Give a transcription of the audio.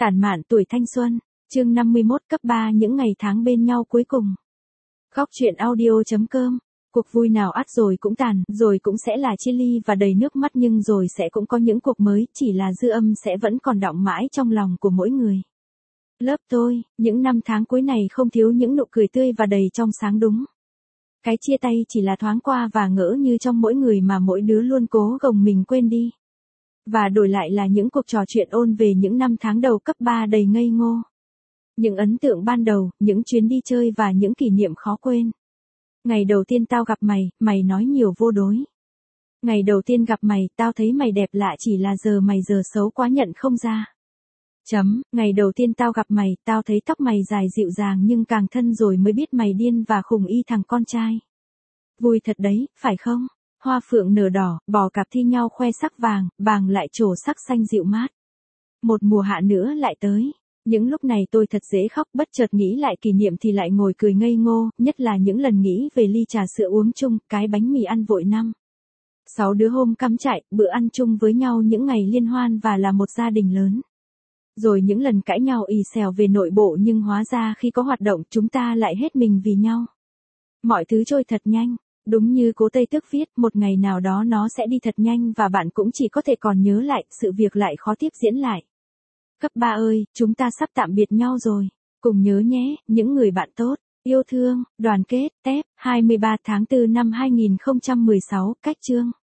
Tản mạn tuổi thanh xuân, chương 51 cấp 3 những ngày tháng bên nhau cuối cùng. Góc truyện audio.com. Cuộc vui nào ắt rồi cũng tàn, rồi cũng sẽ là chia ly và đầy nước mắt, nhưng rồi sẽ cũng có những cuộc mới, chỉ là dư âm sẽ vẫn còn đọng mãi trong lòng của mỗi người. Lớp tôi, những năm tháng cuối này không thiếu những nụ cười tươi và đầy trong sáng đúng. Cái chia tay chỉ là thoáng qua và ngỡ như trong mỗi người mà mỗi đứa luôn cố gồng mình quên đi. Và đổi lại là những cuộc trò chuyện ôn về những năm tháng đầu cấp 3 đầy ngây ngô. Những ấn tượng ban đầu, những chuyến đi chơi và những kỷ niệm khó quên. Ngày đầu tiên tao gặp mày, mày nói nhiều vô đối. Ngày đầu tiên gặp mày, tao thấy mày đẹp lạ, chỉ là mày giờ xấu quá nhận không ra. Ngày đầu tiên tao gặp mày, tao thấy tóc mày dài dịu dàng nhưng càng thân rồi mới biết mày điên và khùng y thằng con trai. Vui thật đấy, phải không? Hoa phượng nở đỏ, bò cạp thi nhau khoe sắc vàng, vàng lại trổ sắc xanh dịu mát. Một mùa hạ nữa lại tới. Những lúc này tôi thật dễ khóc, bất chợt nghĩ lại kỷ niệm thì lại ngồi cười ngây ngô, nhất là những lần nghĩ về ly trà sữa uống chung, cái bánh mì ăn vội 6 đứa hôm cắm trại, bữa ăn chung với nhau những ngày liên hoan và là một gia đình lớn. Rồi những lần cãi nhau ì xèo về nội bộ, nhưng hóa ra khi có hoạt động chúng ta lại hết mình vì nhau. Mọi thứ trôi thật nhanh. Đúng như Cố Tây Tước viết, một ngày nào đó nó sẽ đi thật nhanh và bạn cũng chỉ có thể còn nhớ lại, sự việc lại khó tiếp diễn lại. Cấp 3 ơi, chúng ta sắp tạm biệt nhau rồi. Cùng nhớ nhé, những người bạn tốt, yêu thương, đoàn kết, Tép, 23 tháng 4 năm 2016, cách chương.